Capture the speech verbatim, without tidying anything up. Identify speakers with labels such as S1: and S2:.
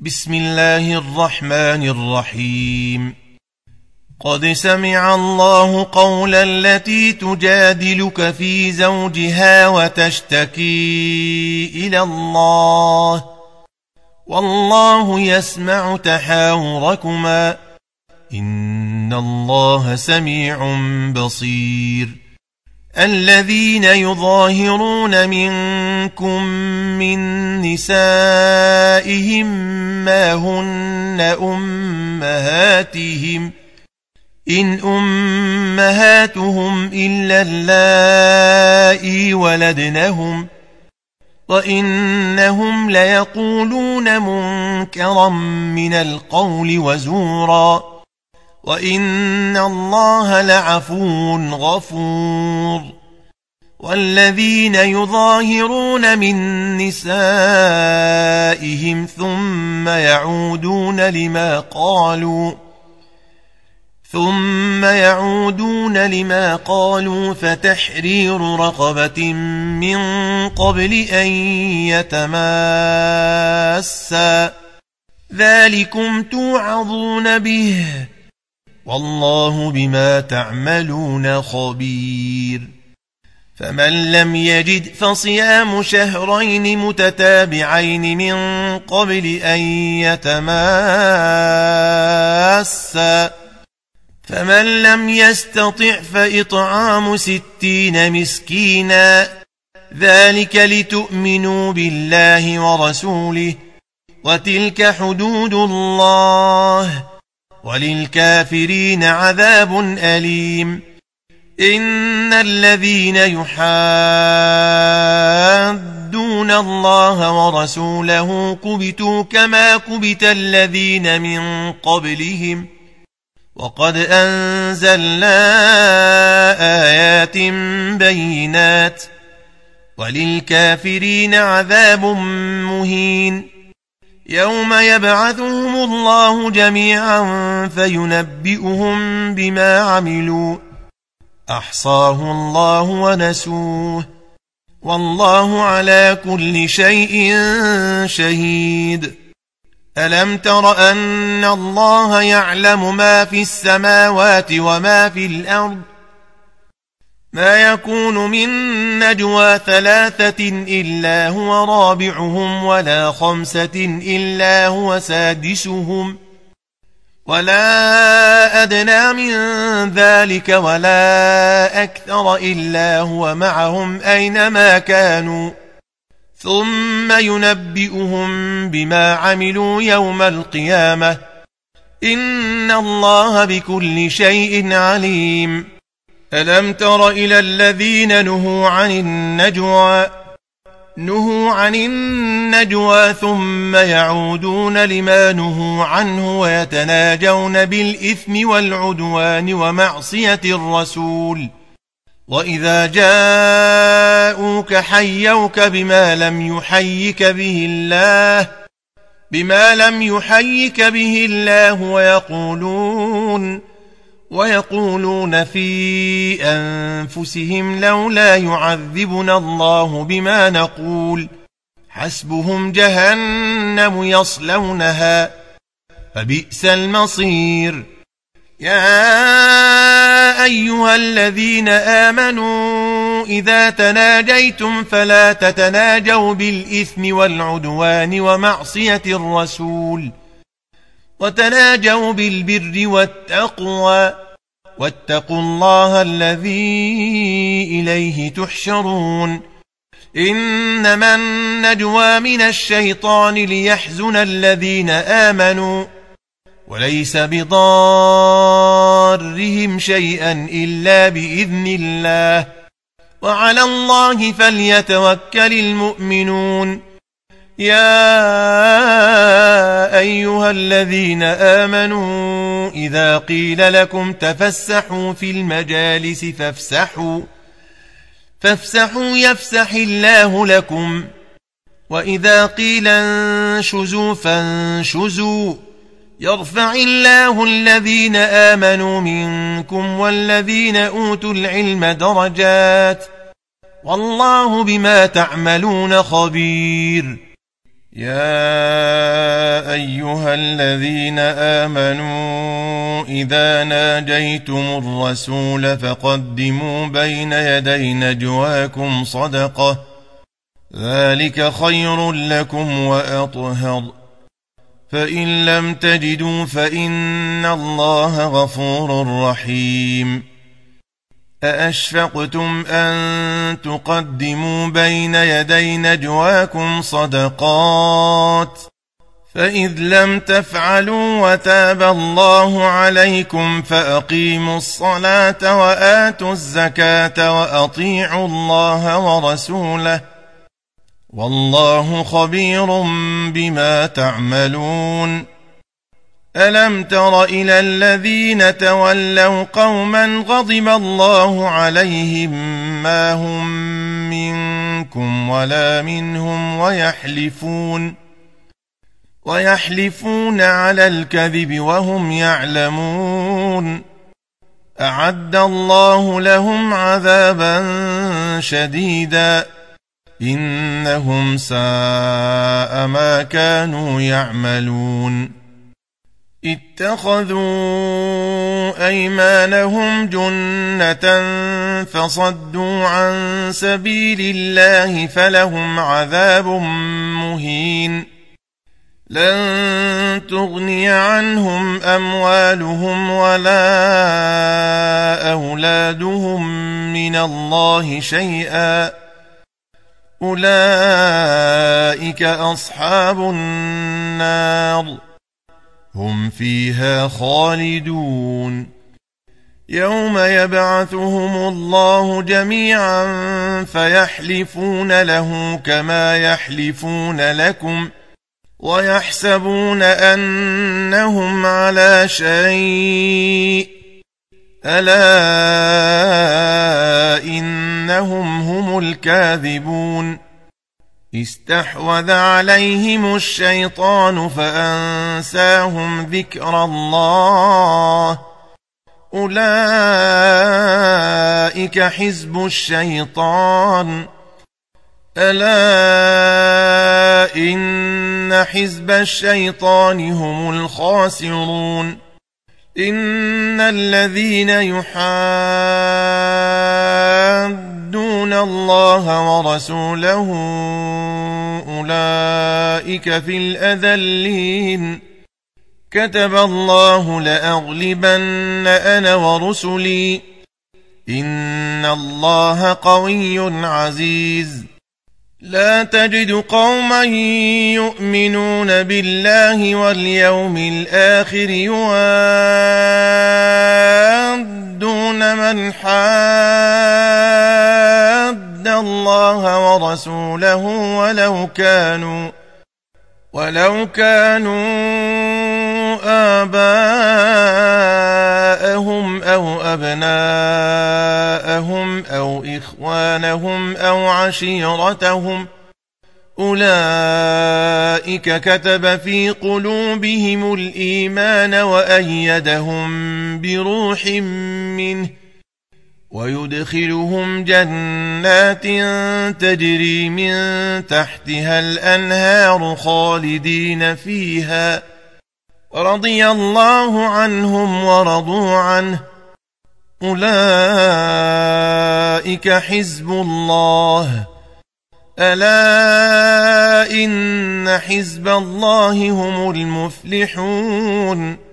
S1: بسم الله الرحمن الرحيم. قد سمع الله قول التي تجادلك في زوجها وتشتكي إلى الله والله يسمع تحاوركما إن الله سميع بصير. الذين يظاهرون منكم من نسائهم ما هن أمهاتهم إن أمهاتهم إلا اللائي ولدنهم وإنهم ليقولون منكرا من القول وزورا وإن الله لعفو غفور. والذين يظاهرون من نسائهم ثم يعودون لما قالوا ثم يعودون لما قالوا فتحرير رقبة من قبل أن يتماسا ذلكم توعظون به والله بما تعملون خبير. فمن لم يجد فصيام شهرين متتابعين من قبل أن يتماسا فمن لم يستطع فإطعام ستين مسكينا ذلك لتؤمنوا بالله ورسوله وتلك حدود الله وللكافرين عذاب أليم. إن الذين يحادون الله ورسوله كبتوا كما كبت الذين من قبلهم وقد أنزلنا آيات بينات وللكافرين عذاب مهين. يوم يبعثهم الله جميعا فينبئهم بما عملوا أحصاه الله ونسوه والله على كل شيء شهيد. ألم تر أن الله يعلم ما في السماوات وما في الأرض ما يكون من نجوى ثلاثة إلا هو رابعهم ولا خمسة إلا هو سادسهم ولا أدنى من ذلك ولا أكثر إلا هو معهم أينما كانوا ثم ينبئهم بما عملوا يوم القيامة إن الله بكل شيء عليم. ألم تر إلى الذين نهوا عن النجوى نهوا عن النجوى ثم يعودون لما نهوا عنه ويتناجون بالإثم والعدوان ومعصية الرسول وإذا جاءوك حيوك بما لم يحيك به الله بما لم يحيك به الله ويقولون ويقولون في أنفسهم لولا يعذبنا الله بما نقول حسبهم جهنم يصلونها فبئس المصير. يا أيها الذين آمنوا إذا تناجيتم فلا تتناجوا بالإثم والعدوان ومعصية الرسول وتناجوا بالبر والتقوى واتقوا الله الذي إليه تحشرون. إنما النجوى من الشيطان ليحزن الذين آمنوا وليس بضارهم شيئا إلا بإذن الله وعلى الله فليتوكل المؤمنون. يا أيها الذين آمنوا إذا قيل لكم تفسحوا في المجالس فافسحوا فافسحوا يفسح الله لكم وإذا قيل انشزوا فانشزوا يرفع الله الذين آمنوا منكم والذين أوتوا العلم درجات والله بما تعملون خبير. يا أيها الذين آمنوا إذا ناجيتم الرسول فقدموا بين يدي نجواكم صدقة ذلك خير لكم وأطهر فإن لم تجدوا فإن الله غفور رحيم أأشفقتم أن تقدموا بين يدي نجواكم صدقات فإذ لم تفعلوا وتاب الله عليكم فأقيموا الصلاة وآتوا الزكاة وأطيعوا الله ورسوله والله خبير بما تعملون ألم تر إلى الذين تولوا قوما غضب الله عليهم ما هم منكم ولا منهم ويحلفون ويحلفون على الكذب وهم يعلمون أعد الله لهم عذابا شديدا إنهم ساء ما كانوا يعملون اتخذوا أيمانهم جنة فصدوا عن سبيل الله فلهم عذاب مهين لن تغني عنهم أموالهم ولا أولادهم من الله شيئا أولئك أصحاب النار هم فيها خالدون يوم يبعثهم الله جميعا فيحلفون له كما يحلفون لكم ويحسبون أنهم على شيء ألا إنهم هم الكاذبون استحوذ عليهم الشيطان فأنساهم ذكر الله أولئك حزب الشيطان ألا إن حزب الشيطان هم الخاسرون إن الذين يحادون الله ورسوله أولئك في الأذلين كتب الله لأغلبن أنا ورسلي إن الله قوي عزيز لا تجد قوما يؤمنون بالله واليوم الآخر يوادون من حاد الله ورسوله ولو كانوا ولو كانوا آباءهم أو أبناءهم أو إخوانهم أو عشيرتهم أولئك كتب في قلوبهم الإيمان وأيدهم بروح منه ويدخلهم جنات تجري من تحتها الأنهار خالدين فيها رضي الله عنهم ورضوا عنه أولئك حزب الله ألا إن حزب الله هم المفلحون